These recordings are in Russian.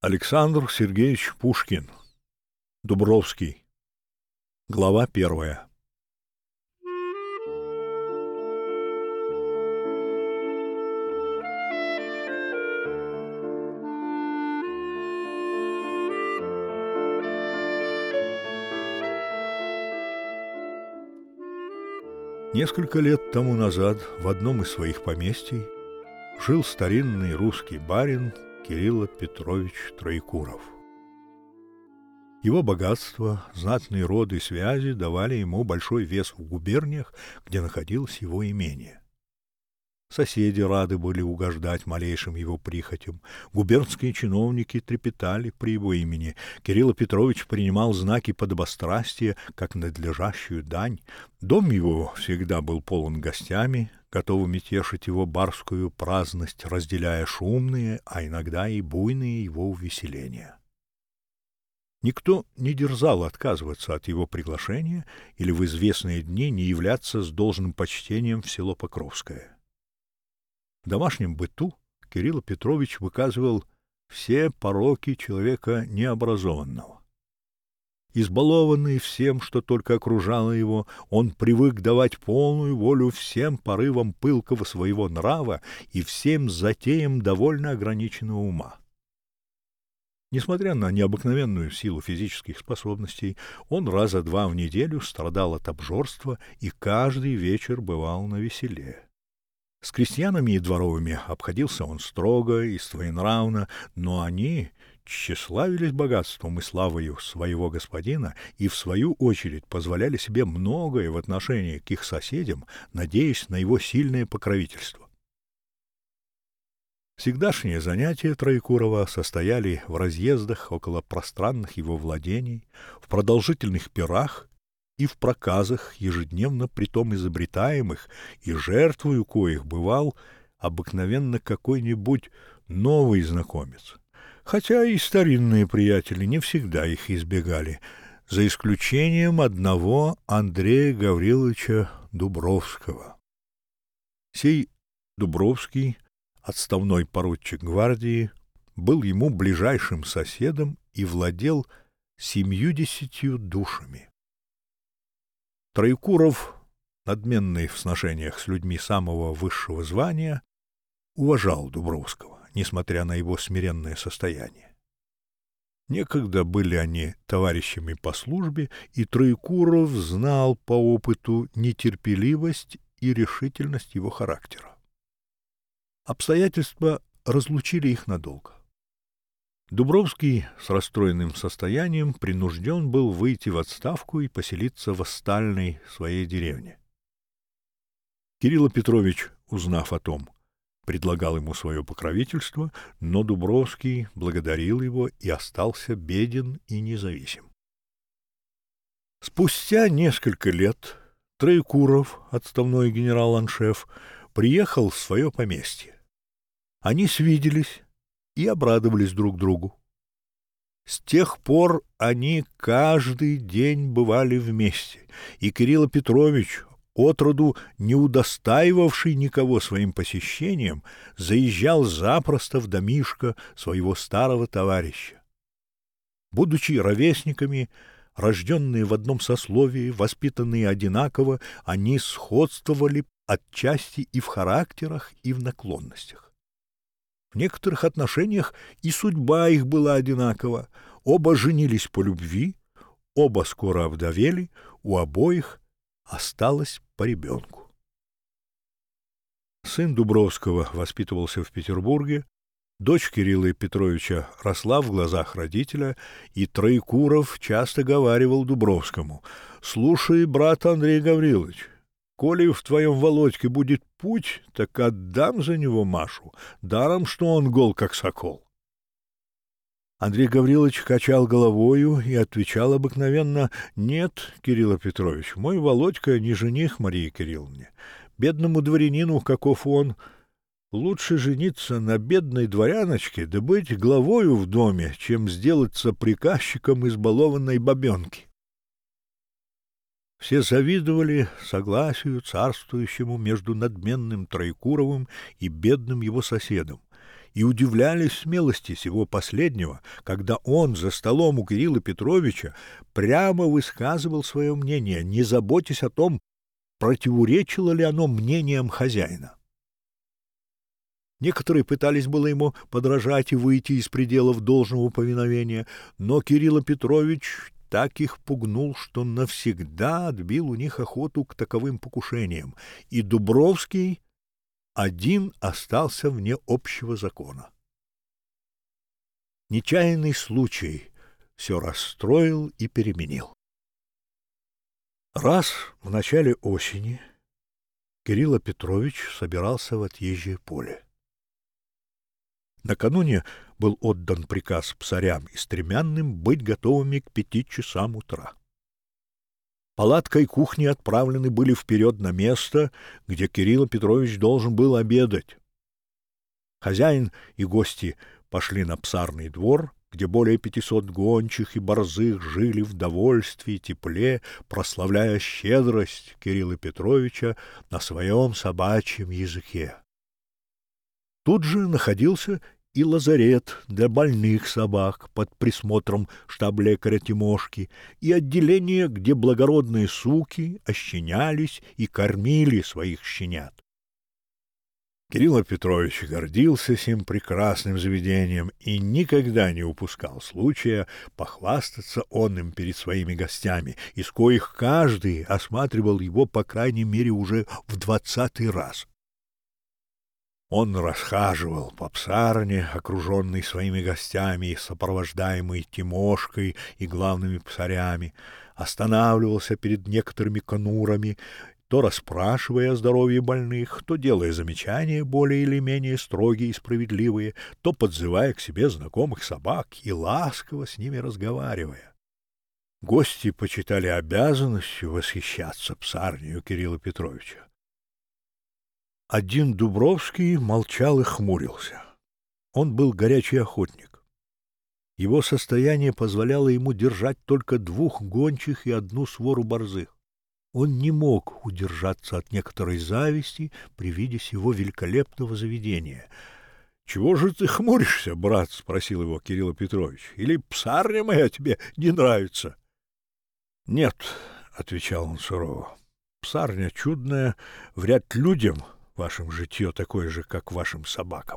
Александр Сергеевич Пушкин. Дубровский. Глава 1. Несколько лет тому назад в одном из своих поместий жил старинный русский барин Кирилл Петрович Троекуров. Его богатство, знатные роды и связи давали ему большой вес в губерниях, где находилось его имение. Соседи рады были угождать малейшим его прихотям. Губернские чиновники трепетали при его имени. Кирилл Петрович принимал знаки подобострастия, как надлежащую дань. Дом его всегда был полон гостями, готовыми тешить его барскую праздность, разделяя шумные, а иногда и буйные его увеселения. Никто не дерзал отказываться от его приглашения или в известные дни не являться с должным почтением в село Покровское. В домашнем быту Кирилл Петрович выказывал все пороки человека необразованного. Избалованный всем, что только окружало его, он привык давать полную волю всем порывам пылкого своего нрава и всем затеям довольно ограниченного ума. Несмотря на необыкновенную силу физических способностей, он раза два в неделю страдал от обжорства и каждый вечер бывал навеселе. С крестьянами и дворовыми обходился он строго и своенравно, но они тщеславились богатством и славою своего господина и, в свою очередь, позволяли себе многое в отношении к их соседям, надеясь на его сильное покровительство. Всегдашние занятия Троекурова состояли в разъездах около пространных его владений, в продолжительных пирах и в проказах, ежедневно притом изобретаемых, и жертвою коих бывал обыкновенно какой-нибудь новый знакомец. Хотя и старинные приятели не всегда их избегали, за исключением одного Андрея Гавриловича Дубровского. Сей Дубровский, отставной поручик гвардии, был ему ближайшим соседом и владел 70 душами. Троекуров, надменный в сношениях с людьми самого высшего звания, уважал Дубровского, несмотря на его смиренное состояние. Некогда были они товарищами по службе, и Троекуров знал по опыту нетерпеливость и решительность его характера. Обстоятельства разлучили их надолго. Дубровский с расстроенным состоянием принужден был выйти в отставку и поселиться в остальной своей деревне. Кирилл Петрович, узнав о том, предлагал ему свое покровительство, но Дубровский благодарил его и остался беден и независим. Спустя несколько лет Троекуров, отставной генерал-аншеф, приехал в свое поместье. Они свиделись и обрадовались друг другу. С тех пор они каждый день бывали вместе, и Кирилл Петрович, отроду не удостаивавший никого своим посещением, заезжал запросто в домишко своего старого товарища. Будучи ровесниками, рожденные в одном сословии, воспитанные одинаково, они сходствовали отчасти и в характерах, и в наклонностях. В некоторых отношениях и судьба их была одинакова. Оба женились по любви, оба скоро овдовели, у обоих осталось по ребенку. Сын Дубровского воспитывался в Петербурге, дочь Кирилла Петровича росла в глазах родителя, и Троекуров часто говаривал Дубровскому: «Слушай, брат Андрей Гаврилович, коли в твоем Володьке будет путь, так отдам за него Машу, даром, что он гол, как сокол». Андрей Гаврилович качал головою и отвечал обыкновенно: «Нет, Кирилл Петрович, мой Володька не жених Марии Кирилловне. Бедному дворянину, каков он, лучше жениться на бедной дворяночке, да быть главою в доме, чем сделаться приказчиком избалованной бабенки». Все завидовали согласию царствующему между надменным Троекуровым и бедным его соседом, и удивлялись смелости сего последнего, когда он за столом у Кирилла Петровича прямо высказывал свое мнение, не заботясь о том, противоречило ли оно мнениям хозяина. Некоторые пытались было ему подражать и выйти из пределов должного повиновения, но Кирилл Петрович так их пугнул, что навсегда отбил у них охоту к таковым покушениям, и Дубровский один остался вне общего закона. Нечаянный случай все расстроил и переменил. Раз в начале осени Кирилл Петрович собирался в отъезжее поле. Накануне был отдан приказ псарям и стремянным быть готовыми к 5 часам утра. Палатка и кухня отправлены были вперед на место, где Кирилл Петрович должен был обедать. Хозяин и гости пошли на псарный двор, где более 500 гончих и борзых жили в довольстве и тепле, прославляя щедрость Кирилла Петровича на своем собачьем языке. Тут же находился и лазарет для больных собак под присмотром штаб-лекаря Тимошки, и отделение, где благородные суки ощенялись и кормили своих щенят. Кирилл Петрович гордился сим прекрасным заведением и никогда не упускал случая похвастаться он им перед своими гостями, из коих каждый осматривал его, по крайней мере, уже в 20-й раз. Он расхаживал по псарне, окруженный своими гостями и сопровождаемый Тимошкой и главными псарями, останавливался перед некоторыми конурами, то расспрашивая о здоровье больных, то делая замечания более или менее строгие и справедливые, то подзывая к себе знакомых собак и ласково с ними разговаривая. Гости почитали обязанностью восхищаться псарнею Кирилла Петровича. Один Дубровский молчал и хмурился. Он был горячий охотник. Его состояние позволяло ему держать только 2 гончих и 1 свору борзых. Он не мог удержаться от некоторой зависти при виде сего великолепного заведения. — Чего же ты хмуришься, брат? — спросил его Кирилл Петрович. — Или псарня моя тебе не нравится? — Нет, — отвечал он сурово. — Псарня чудная, вряд людям вашим житье такое же, как вашим собакам.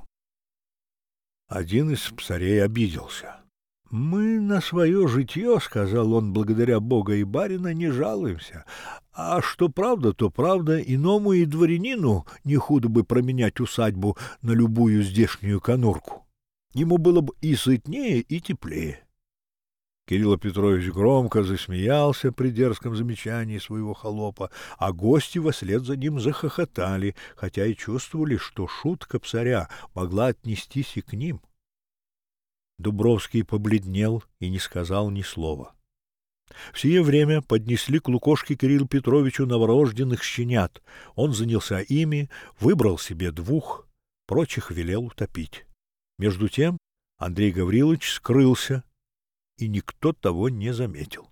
Один из псарей обиделся. — Мы на свое житье, — сказал он, — благодаря Бога и барина, не жалуемся. А что правда, то правда, иному и дворянину не худо бы променять усадьбу на любую здешнюю конурку. Ему было бы и сытнее, и теплее. Кирилл Петрович громко засмеялся при дерзком замечании своего холопа, а гости вслед за ним захохотали, хотя и чувствовали, что шутка псаря могла отнестись и к ним. Дубровский побледнел и не сказал ни слова. В сие время поднесли к Лукошке Кириллу Петровичу новорожденных щенят. Он занялся ими, выбрал себе 2, прочих велел утопить. Между тем Андрей Гаврилович скрылся, и никто того не заметил.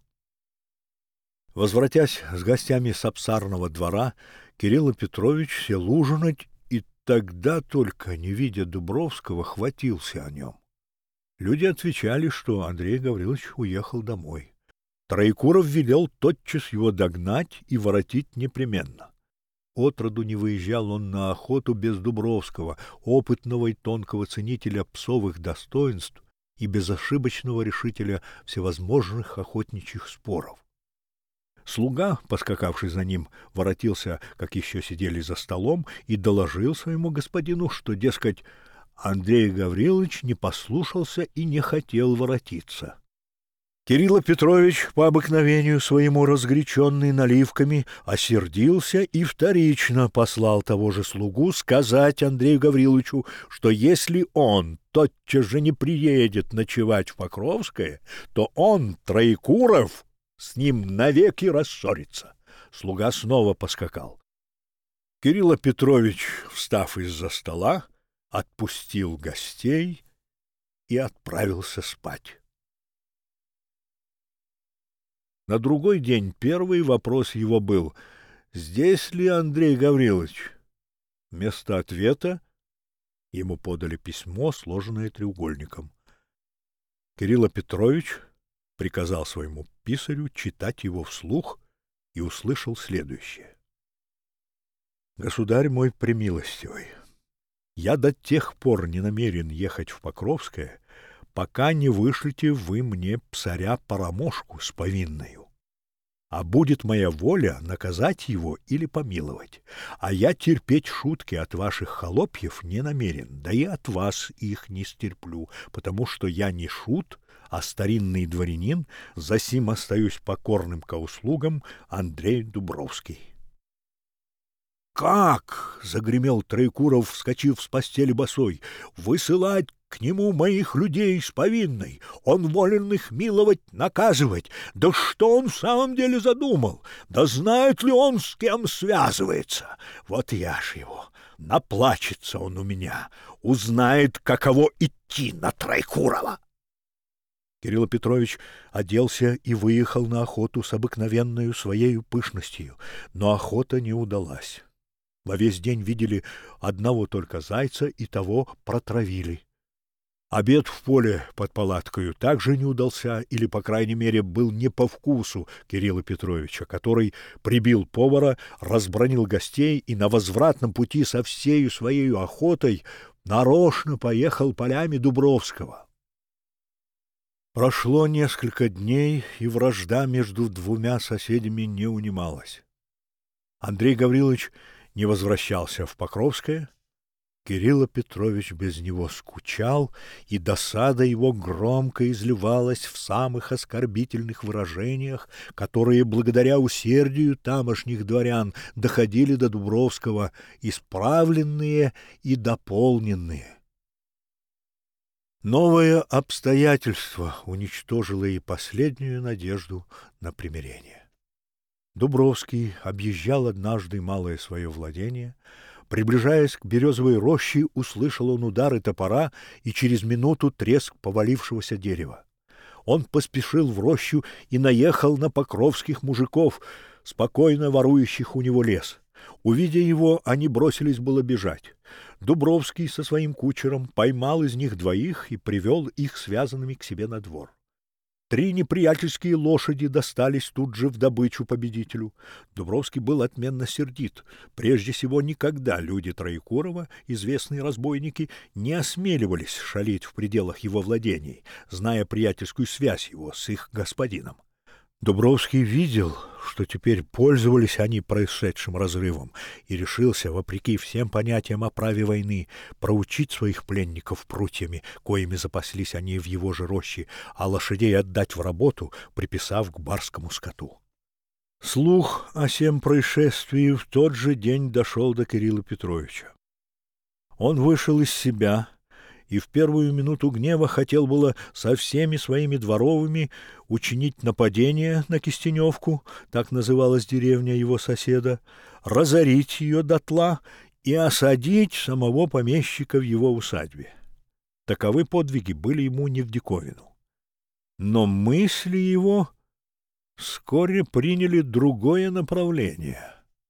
Возвратясь с гостями с псарного двора, Кирилл Петрович сел ужинать, и тогда только, не видя Дубровского, хватился о нем. Люди отвечали, что Андрей Гаврилович уехал домой. Троекуров велел тотчас его догнать и воротить непременно. Отроду не выезжал он на охоту без Дубровского, опытного и тонкого ценителя псовых достоинств и безошибочного решителя всевозможных охотничьих споров. Слуга, поскакавший за ним, воротился, как еще сидели за столом, и доложил своему господину, что, дескать, Андрей Гаврилович не послушался и не хотел воротиться. Кирилл Петрович, по обыкновению своему разгоряченный наливками, осердился и вторично послал того же слугу сказать Андрею Гавриловичу, что если он тотчас же не приедет ночевать в Покровское, то он, Троекуров, с ним навеки рассорится. Слуга снова поскакал. Кирилл Петрович, встав из-за стола, отпустил гостей и отправился спать. На другой день первый вопрос его был: «Здесь ли Андрей Гаврилович?» Вместо ответа Ему подали письмо, сложенное треугольником. Кирилл Петрович приказал своему писарю читать его вслух и услышал следующее. «Государь мой премилостивый, я до тех пор не намерен ехать в Покровское, пока не вышлете вы мне псаря-парамошку с повинною. А будет моя воля наказать его или помиловать. А я терпеть шутки от ваших холопьев не намерен, да и от вас их не стерплю, потому что я не шут, а старинный дворянин, засим остаюсь покорным ко услугам Андрей Дубровский». «Как?» — загремел Троекуров, вскочив с постели босой. «Высылать к нему моих людей с повинной! Он волен их миловать, наказывать! Да что он в самом деле задумал? Да знает ли он, с кем связывается? Вот я ж его! Наплачется он у меня! Узнает, каково идти на Троекурова!» Кирилл Петрович оделся и выехал на охоту с обыкновенною своею пышностью, но охота не удалась. Во весь день видели одного только зайца, и того протравили. Обед в поле под палаткою также не удался, или, по крайней мере, был не по вкусу Кирилла Петровича, который прибил повара, разбранил гостей и на возвратном пути со всею своей охотой нарочно поехал полями Дубровского. Прошло несколько дней, и вражда между двумя соседями не унималась. Андрей Гаврилович не возвращался в Покровское, Кирилл Петрович без него скучал, и досада его громко изливалась в самых оскорбительных выражениях, которые, благодаря усердию тамошних дворян, доходили до Дубровского, исправленные и дополненные. Новое обстоятельство уничтожило и последнюю надежду на примирение. Дубровский объезжал однажды малое свое владение. Приближаясь к березовой роще, услышал он удары топора и через минуту треск повалившегося дерева. Он поспешил в рощу и наехал на покровских мужиков, спокойно ворующих у него лес. Увидя его, они бросились было бежать. Дубровский со своим кучером поймал из них двоих и привел их связанными к себе на двор. 3 неприятельские лошади достались тут же в добычу победителю. Дубровский был отменно сердит. Прежде всего, никогда люди Троекурова, известные разбойники, не осмеливались шалить в пределах его владений, зная приятельскую связь его с их господином. Дубровский видел, что теперь пользовались они происшедшим разрывом, и решился, вопреки всем понятиям о праве войны, проучить своих пленников прутьями, коими запаслись они в его же роще, а лошадей отдать в работу, приписав к барскому скоту. Слух о сем происшествии в тот же день дошел до Кирилла Петровича. Он вышел из себя и в первую минуту гнева хотел было со всеми своими дворовыми учинить нападение на Кистеневку, так называлась деревня его соседа, разорить ее дотла и осадить самого помещика в его усадьбе. Таковы подвиги были ему не в диковину. Но мысли его вскоре приняли другое направление.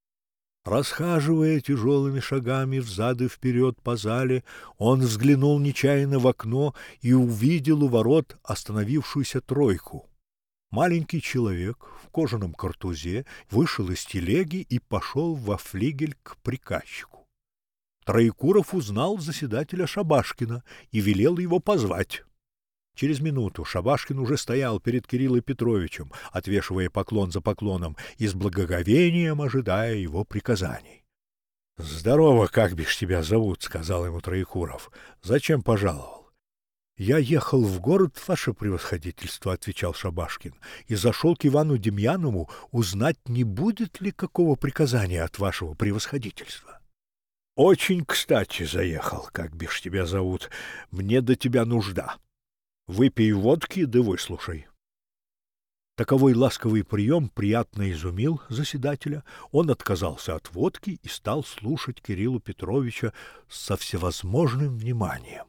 Расхаживая тяжелыми шагами взад и вперед по зале, он взглянул нечаянно в окно и увидел у ворот остановившуюся тройку. Маленький человек в кожаном картузе вышел из телеги и пошел во флигель к приказчику. Троекуров узнал заседателя Шабашкина и велел его позвать. Через минуту Шабашкин уже стоял перед Кириллом Петровичем, отвешивая поклон за поклоном и с благоговением ожидая его приказаний. — Здорово, как бишь тебя зовут, — сказал ему Троекуров. — Зачем пожаловал? — Я ехал в город, ваше превосходительство, — отвечал Шабашкин, — и зашел к Ивану Демьянову узнать, не будет ли какого приказания от вашего превосходительства. — Очень кстати заехал, как бишь тебя зовут. Мне до тебя нужда. Выпей водки, да выслушай. Таковой ласковый прием приятно изумил заседателя. Он отказался от водки и стал слушать Кирилла Петровича со всевозможным вниманием.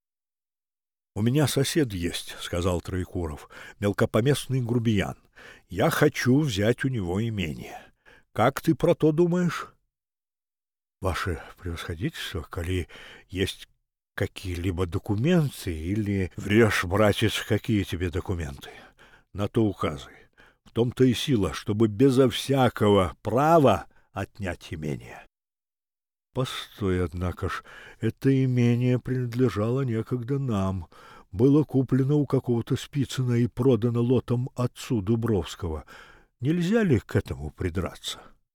— У меня сосед есть, — сказал Троекуров, — мелкопоместный грубиян. Я хочу взять у него имение. Как ты про то думаешь? — Ваше превосходительство, коли есть какие-либо документы или... Врешь, братец, какие тебе документы? На то указы. В том-то и сила, чтобы безо всякого права отнять имение. Постой, однако ж, это имение принадлежало некогда нам, было куплено у какого-то Спицына и продано лотом отцу Дубровского. Нельзя ли к этому придраться?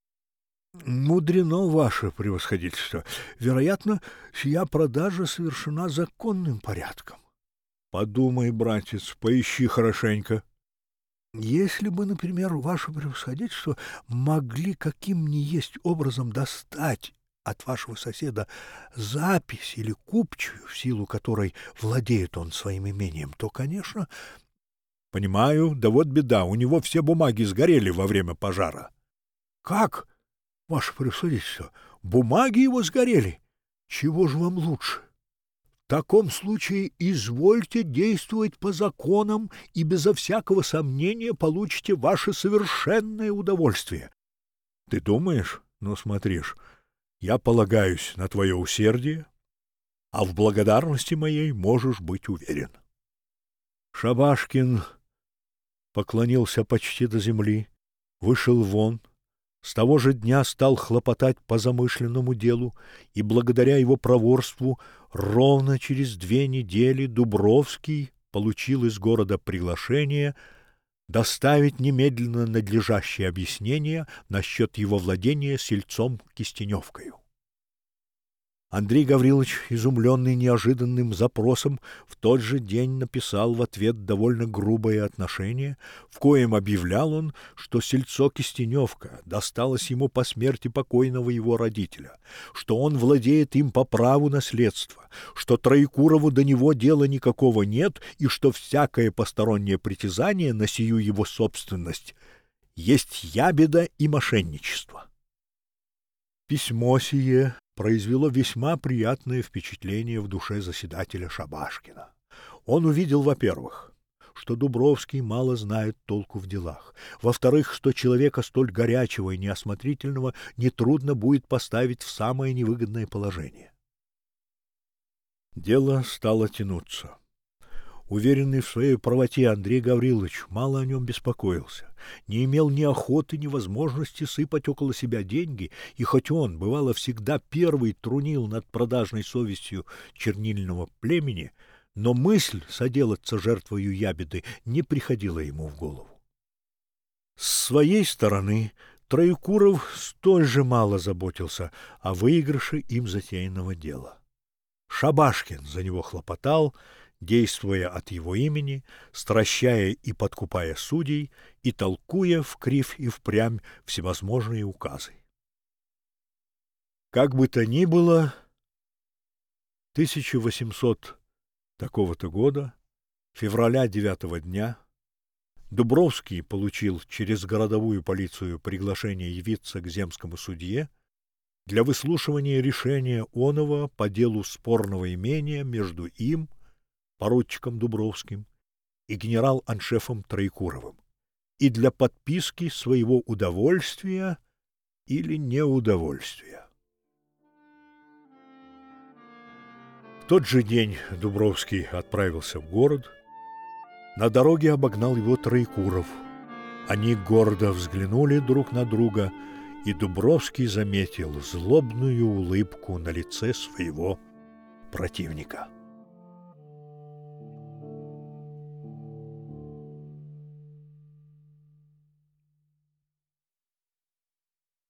Мудрено, ваше превосходительство. Вероятно, сия продажа совершена законным порядком. Подумай, братец, поищи хорошенько. Если бы, например, ваше превосходительство могли каким ни есть образом достать от вашего соседа запись или купчую, в силу которой владеет он своим имением, то, конечно... Понимаю, да вот беда, у него все бумаги сгорели во время пожара. Как, ваше превосходительство, бумаги его сгорели? Чего же вам лучше? В таком случае извольте действовать по законам и безо всякого сомнения получите ваше совершенное удовольствие. Ты думаешь? Ну, смотришь, я полагаюсь на твое усердие, а в благодарности моей можешь быть уверен. Шабашкин поклонился почти до земли, вышел вон, с того же дня стал хлопотать по замышленному делу, и благодаря его проворству ровно через 2 недели Дубровский получил из города приглашение доставить немедленно надлежащее объяснение насчет его владения сельцом Кистеневкою. Андрей Гаврилович, изумленный неожиданным запросом, в тот же день написал в ответ довольно грубое отношение, в коем объявлял он, что сельцо Кистеневка досталось ему по смерти покойного его родителя, что он владеет им по праву наследства, что Троекурову до него дела никакого нет и что всякое постороннее притязание на сию его собственность есть ябеда и мошенничество. Письмо сие произвело весьма приятное впечатление в душе заседателя Шабашкина. Он увидел, во-первых, что Дубровский мало знает толку в делах, во-вторых, что человека столь горячего и неосмотрительного нетрудно будет поставить в самое невыгодное положение. Дело стало тянуться. Уверенный в своей правоте Андрей Гаврилович мало о нем беспокоился, не имел ни охоты, ни возможности сыпать около себя деньги, и хоть он, бывало, всегда первый трунил над продажной совестью чернильного племени, но мысль соделаться жертвою ябеды не приходила ему в голову. С своей стороны Троекуров столь же мало заботился о выигрыше им затеянного дела. Шабашкин за него хлопотал, действуя от его имени, стращая и подкупая судей и толкуя вкривь и впрямь всевозможные указы. Как бы то ни было, 1800 такого-то года, февраля 9 дня, Дубровский получил через городовую полицию приглашение явиться к земскому судье для выслушивания решения оного по делу спорного имения между им, поручиком Дубровским, и генерал-аншефом Троекуровым, и для подписки своего удовольствия или неудовольствия. В тот же день Дубровский отправился в город. На дороге обогнал его Троекуров. Они гордо взглянули друг на друга, и Дубровский заметил злобную улыбку на лице своего противника.